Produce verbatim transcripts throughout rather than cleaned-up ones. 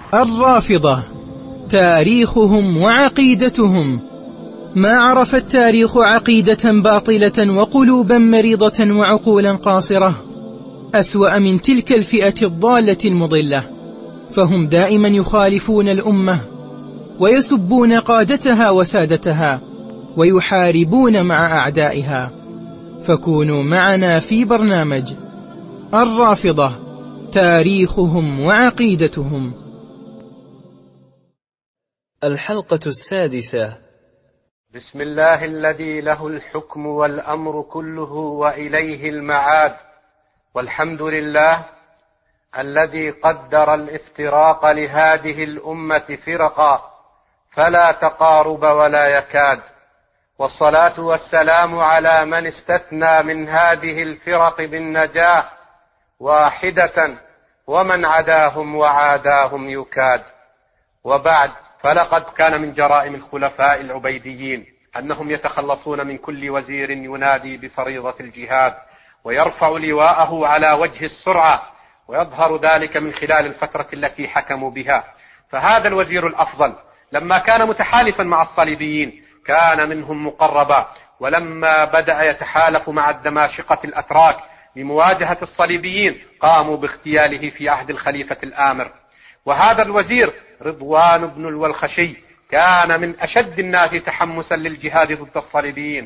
الرافضة تاريخهم وعقيدتهم. ما عرف التاريخ عقيدة باطلة وقلوبا مريضة وعقولا قاصرة أسوأ من تلك الفئة الضالة المضلة، فهم دائما يخالفون الأمة ويسبون قادتها وسادتها ويحاربون مع أعدائها. فكونوا معنا في برنامج الرافضة تاريخهم وعقيدتهم. الحلقة السادسة. بسم الله الذي له الحكم والأمر كله وإليه المعاد، والحمد لله الذي قدر الافتراق لهذه الأمة فرقا فلا تقارب ولا يكاد، والصلاة والسلام على من استثنى من هذه الفرق بالنجاة واحدة ومن عداهم وعاداهم يكاد. وبعد، فلقد كان من جرائم الخلفاء العبيديين أنهم يتخلصون من كل وزير ينادي بفريضة الجهاد ويرفع لواءه على وجه السرعة، ويظهر ذلك من خلال الفترة التي حكموا بها. فهذا الوزير الأفضل لما كان متحالفا مع الصليبيين كان منهم مقربا، ولما بدأ يتحالف مع الدماشقة الأتراك لمواجهة الصليبيين قاموا باغتياله في عهد الخليفة الآمر. وهذا الوزير رضوان بن الولخشي كان من أشد الناس تحمسا للجهاد ضد الصليبيين،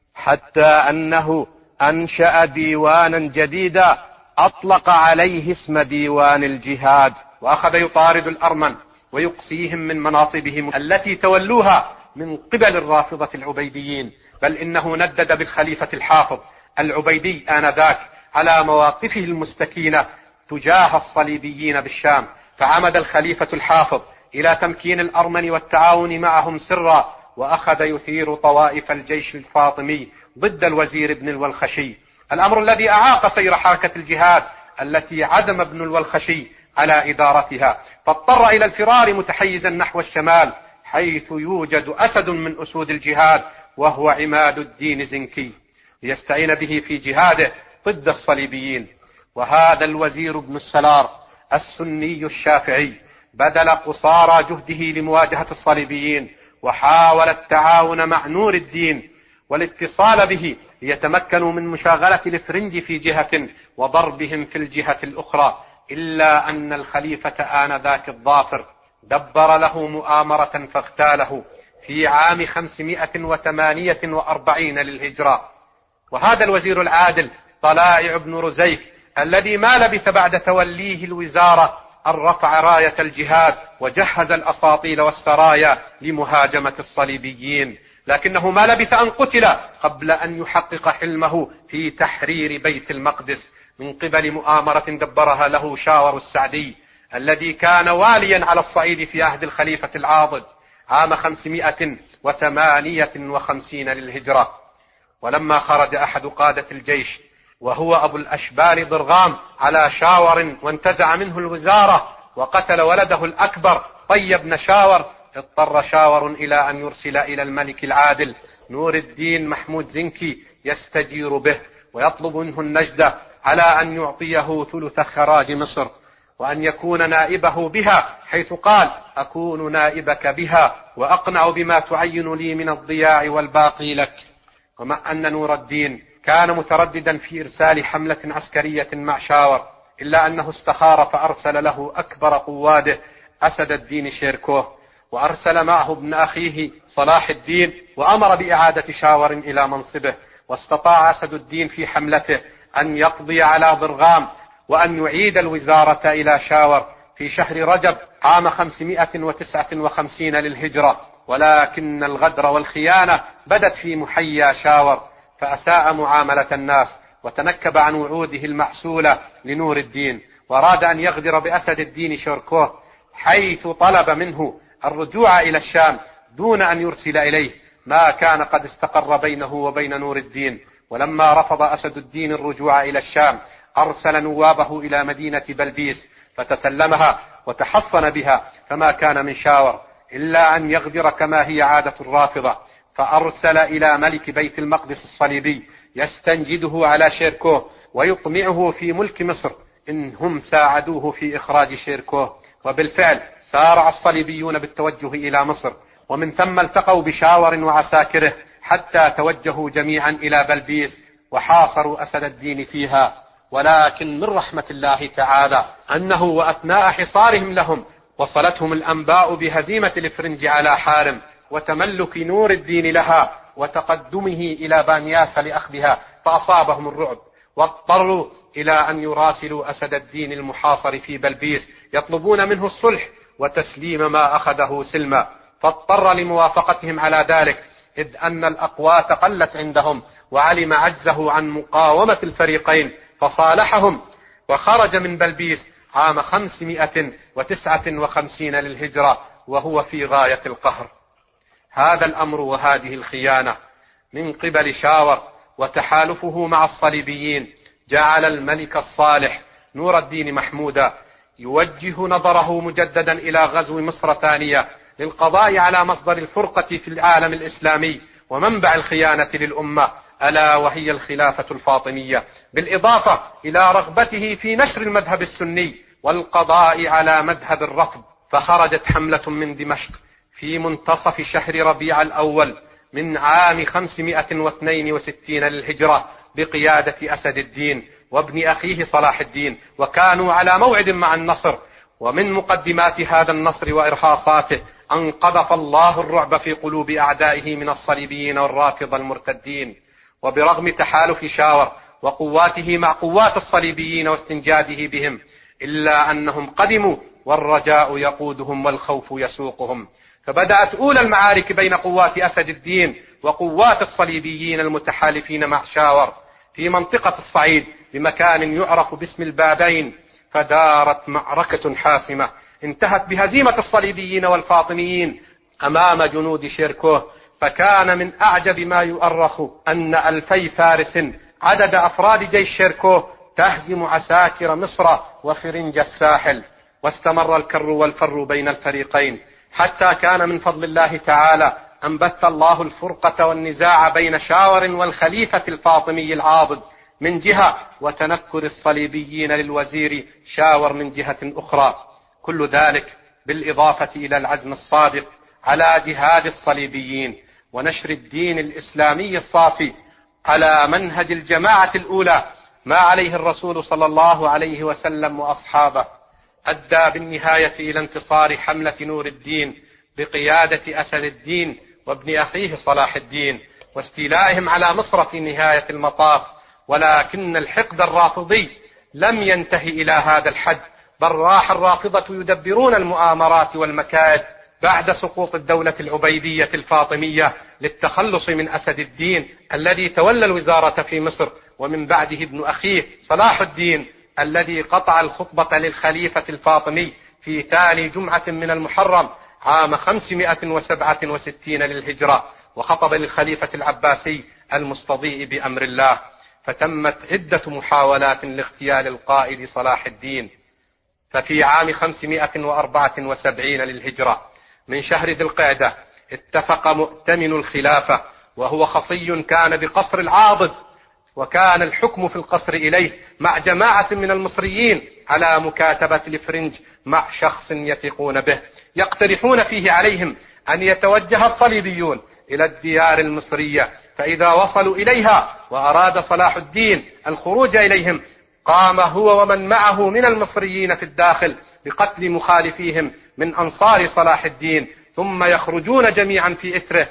حتى أنه أنشأ ديوانا جديدا أطلق عليه اسم ديوان الجهاد، وأخذ يطارد الأرمن ويقصيهم من مناصبهم التي تولوها من قبل الرافضة العبيديين، بل إنه ندد بالخليفة الحافظ العبيدي آنذاك على مواقفه المستكينة تجاه الصليبيين بالشام. فعمد الخليفة الحافظ إلى تمكين الأرمن والتعاون معهم سرا، وأخذ يثير طوائف الجيش الفاطمي ضد الوزير ابن الولخشي، الأمر الذي أعاق سير حركة الجهاد التي عزم ابن الولخشي على إدارتها، فاضطر إلى الفرار متحيزا نحو الشمال حيث يوجد أسد من أسود الجهاد وهو عماد الدين زنكي ليستعين به في جهاده ضد الصليبيين. وهذا الوزير ابن السلار السني الشافعي بذل قصارى جهده لمواجهة الصليبيين، وحاول التعاون مع نور الدين والاتصال به ليتمكنوا من مشاغلة الفرنج في جهة وضربهم في الجهة الأخرى، إلا أن الخليفة آنذاك الظافر دبر له مؤامرة فاغتاله في عام خمسمائة وثمانية وأربعين للهجرة. وهذا الوزير العادل طلائع بن رزيك الذي ما لبث بعد توليه الوزارة أن رفع راية الجهاد وجهز الأساطيل والسرايا لمهاجمة الصليبيين، لكنه ما لبث أن قتل قبل أن يحقق حلمه في تحرير بيت المقدس من قبل مؤامرة دبرها له شاور السعدي الذي كان واليا على الصعيد في عهد الخليفة العاضد عام خمسمائة وثمانية وخمسين للهجرة. ولما خرج أحد قادة الجيش وهو أبو الأشبال ضرغام على شاور وانتزع منه الوزارة وقتل ولده الأكبر طي بن شاور، اضطر شاور إلى أن يرسل إلى الملك العادل نور الدين محمود زنكي يستجير به ويطلب منه النجدة على أن يعطيه ثلث خراج مصر وأن يكون نائبه بها، حيث قال: أكون نائبك بها وأقنع بما تعين لي من الضياع والباقي لك. ومع أن نور الدين كان مترددا في إرسال حملة عسكرية مع شاور، إلا أنه استخار فأرسل له أكبر قواده أسد الدين شيركوه، وأرسل معه ابن أخيه صلاح الدين، وأمر بإعادة شاور إلى منصبه. واستطاع أسد الدين في حملته أن يقضي على ضرغام وأن يعيد الوزارة إلى شاور في شهر رجب عام خمسمائة وتسعة وخمسين للهجرة. ولكن الغدر والخيانة بدت في محيا شاور، فأساء معاملة الناس وتنكب عن وعوده المعسولة لنور الدين، وأراد أن يغدر بأسد الدين شيركوه، حيث طلب منه الرجوع إلى الشام دون أن يرسل إليه ما كان قد استقر بينه وبين نور الدين. ولما رفض أسد الدين الرجوع إلى الشام أرسل نوابه إلى مدينة بلبيس فتسلمها وتحصن بها، فما كان من شاور إلا أن يغدر كما هي عادة الرافضة، فأرسل إلى ملك بيت المقدس الصليبي يستنجده على شيركوه ويطمعه في ملك مصر إن هم ساعدوه في إخراج شيركوه. وبالفعل سارع الصليبيون بالتوجه إلى مصر، ومن ثم التقوا بشاور وعساكره حتى توجهوا جميعا إلى بلبيس وحاصروا أسد الدين فيها. ولكن من رحمة الله تعالى أنه وأثناء حصارهم لهم وصلتهم الأنباء بهزيمة الإفرنج على حارم وتملك نور الدين لها وتقدمه إلى بانياس لأخذها، فأصابهم الرعب واضطروا إلى أن يراسلوا أسد الدين المحاصر في بلبيس يطلبون منه الصلح وتسليم ما أخذه سلما، فاضطر لموافقتهم على ذلك، إذ أن الأقوات قلت عندهم وعلم عجزه عن مقاومة الفريقين، فصالحهم وخرج من بلبيس عام خمسمائة وتسعة وخمسين للهجرة وهو في غاية القهر. هذا الأمر وهذه الخيانة من قبل شاور وتحالفه مع الصليبيين جعل الملك الصالح نور الدين محمودا يوجه نظره مجددا إلى غزو مصر ثانية للقضاء على مصدر الفرقة في العالم الإسلامي ومنبع الخيانة للأمة، ألا وهي الخلافة الفاطمية، بالإضافة إلى رغبته في نشر المذهب السني والقضاء على مذهب الرفض. فخرجت حملة من دمشق في منتصف شهر ربيع الأول من عام خمسمائة واثنين وستين للهجرة بقيادة أسد الدين وابن أخيه صلاح الدين، وكانوا على موعد مع النصر. ومن مقدمات هذا النصر وإرهاصاته أن قذف الله الرعب في قلوب أعدائه من الصليبيين والرافضة المرتدين. وبرغم تحالف شاور وقواته مع قوات الصليبيين واستنجاده بهم، إلا أنهم قدموا والرجاء يقودهم والخوف يسوقهم. فبدأت أولى المعارك بين قوات أسد الدين وقوات الصليبيين المتحالفين مع شاور في منطقة الصعيد بمكان يعرف باسم البابين، فدارت معركة حاسمة انتهت بهزيمة الصليبيين والفاطميين أمام جنود شيركوه. فكان من أعجب ما يؤرخ أن ألفي فارس عدد أفراد جيش شيركوه تهزم عساكر مصر وفرنج الساحل. واستمر الكر والفر بين الفريقين حتى كان من فضل الله تعالى أن بث الله الفرقة والنزاع بين شاور والخليفة الفاطمي العاضد من جهة، وتنكر الصليبيين للوزير شاور من جهة أخرى. كل ذلك بالإضافة إلى العزم الصادق على جهاد الصليبيين ونشر الدين الإسلامي الصافي على منهج الجماعة الأولى ما عليه الرسول صلى الله عليه وسلم وأصحابه، أدى بالنهاية إلى انتصار حملة نور الدين بقيادة أسد الدين وابن أخيه صلاح الدين واستيلائهم على مصر في نهاية المطاف. ولكن الحقد الرافضي لم ينتهي إلى هذا الحد، بل راح الرافضة يدبرون المؤامرات والمكائد بعد سقوط الدولة العبيدية الفاطمية للتخلص من أسد الدين الذي تولى الوزارة في مصر، ومن بعده ابن أخيه صلاح الدين الذي قطع الخطبة للخليفة الفاطمي في ثاني جمعة من المحرم عام خمسمائة وسبعة وستين للهجرة، وخطب للخليفة العباسي المستضيء بأمر الله. فتمت عدة محاولات لاغتيال القائد صلاح الدين. ففي عام خمسمائة وأربعة وسبعين للهجرة من شهر ذي القعدة اتفق مؤتمن الخلافة وهو خصي كان بقصر العاضد، وكان الحكم في القصر إليه مع جماعة من المصريين على مكاتبة الفرنج مع شخص يثقون به، يقترحون فيه عليهم أن يتوجه الصليبيون إلى الديار المصرية، فإذا وصلوا إليها وأراد صلاح الدين الخروج إليهم قام هو ومن معه من المصريين في الداخل بقتل مخالفيهم من أنصار صلاح الدين، ثم يخرجون جميعا في إثره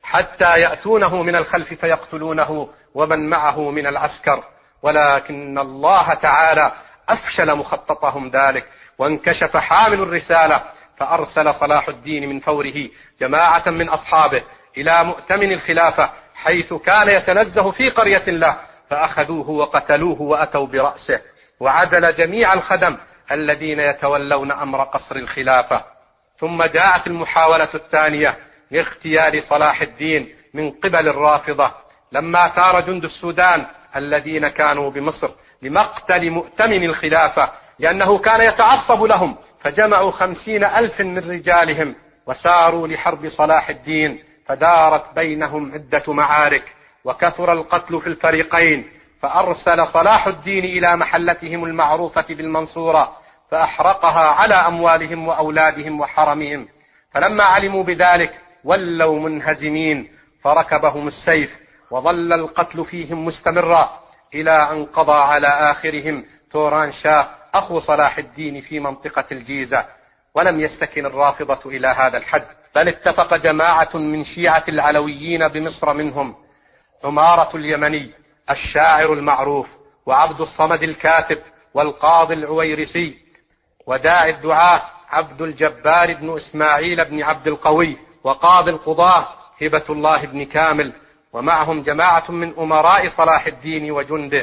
حتى يأتونه من الخلف فيقتلونه ومن معه من العسكر. ولكن الله تعالى أفشل مخططهم ذلك، وانكشف حامل الرسالة، فأرسل صلاح الدين من فوره جماعة من أصحابه إلى مؤتمن الخلافة حيث كان يتنزه في قرية له، فأخذوه وقتلوه وأتوا برأسه، وعدل جميع الخدم الذين يتولون أمر قصر الخلافة. ثم جاءت المحاولة الثانية لاغتيال صلاح الدين من قبل الرافضة لما ثار جند السودان الذين كانوا بمصر لمقتل مؤتمن الخلافة، لأنه كان يتعصب لهم، فجمعوا خمسين ألف من رجالهم وساروا لحرب صلاح الدين، فدارت بينهم عدة معارك وكثر القتل في الفريقين، فأرسل صلاح الدين إلى محلتهم المعروفة بالمنصورة فأحرقها على أموالهم وأولادهم وحرمهم. فلما علموا بذلك ولوا منهزمين، فركبهم السيف، وظل القتل فيهم مستمرا إلى أن قضى على آخرهم توران شاه أخو صلاح الدين في منطقة الجيزة. ولم يستكن الرافضة إلى هذا الحد، بل اتفق جماعة من شيعة العلويين بمصر، منهم عمارة اليمني الشاعر المعروف، وعبد الصمد الكاتب، والقاضي العويرسي، وداعي الدعاة عبد الجبار بن إسماعيل بن عبد القوي، وقاضي القضاة هبة الله بن كامل، ومعهم جماعة من أمراء صلاح الدين وجنده.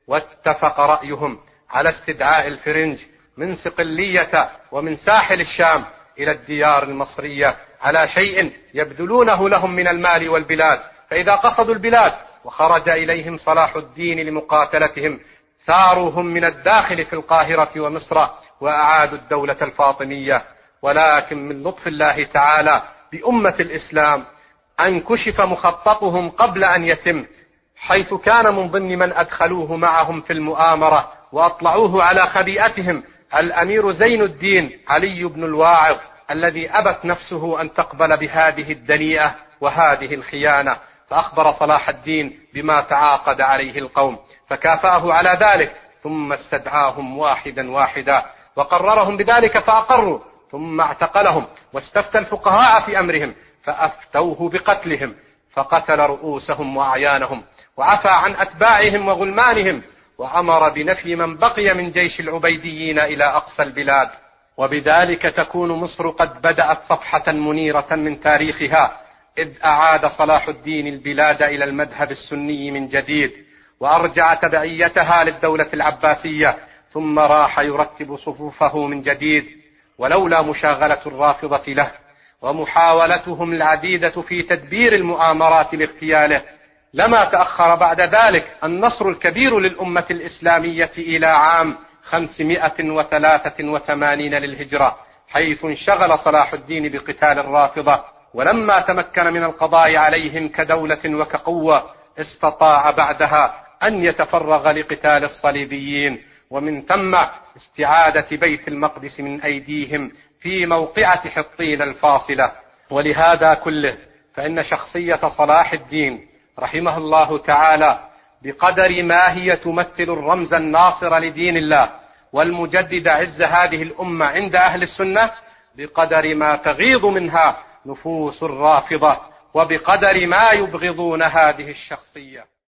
واتفق رأيهم على استدعاء الفرنج من صقلية ومن ساحل الشام إلى الديار المصرية على شيء يبذلونه لهم من المال والبلاد، فإذا قصدوا البلاد وخرج إليهم صلاح الدين لمقاتلتهم ثاروهم من الداخل في القاهرة ومصر وأعادوا الدولة الفاطمية. ولكن من لطف الله تعالى بأمة الإسلام أن كشف مخططهم قبل أن يتم، حيث كان من ضمن من أدخلوه معهم في المؤامرة وأطلعوه على خبيئتهم الأمير زين الدين علي بن الواعظ، الذي أبت نفسه أن تقبل بهذه الدنيئة وهذه الخيانة، فأخبر صلاح الدين بما تعاقد عليه القوم فكافأه على ذلك، ثم استدعاهم واحدا واحدا وقررهم بذلك فأقروا، ثم اعتقلهم واستفتى الفقهاء في أمرهم فأفتوه بقتلهم، فقتل رؤوسهم وأعيانهم وعفى عن أتباعهم وغلمانهم، وأمر بنفي من بقي من جيش العبيديين إلى أقصى البلاد. وبذلك تكون مصر قد بدأت صفحة منيرة من تاريخها، إذ أعاد صلاح الدين البلاد إلى المذهب السني من جديد، وأرجع تبعيتها للدولة العباسية، ثم راح يرتب صفوفه من جديد. ولولا مشاغلة الرافضة له ومحاولتهم العديدة في تدبير المؤامرات لاغتياله لما تأخر بعد ذلك النصر الكبير للأمة الإسلامية إلى عام خمسمائة وثلاثة وثمانين للهجرة، حيث انشغل صلاح الدين بقتال الرافضة. ولما تمكن من القضاء عليهم كدولة وكقوة استطاع بعدها أن يتفرغ لقتال الصليبيين، ومن ثم استعادة بيت المقدس من أيديهم في موقعة حطين الفاصلة. ولهذا كله فإن شخصية صلاح الدين رحمه الله تعالى بقدر ما هي تمثل الرمز الناصر لدين الله والمجدد عز هذه الأمة عند أهل السنة، بقدر ما تغيض منها نفوس الرافضة، وبقدر ما يبغضون هذه الشخصية.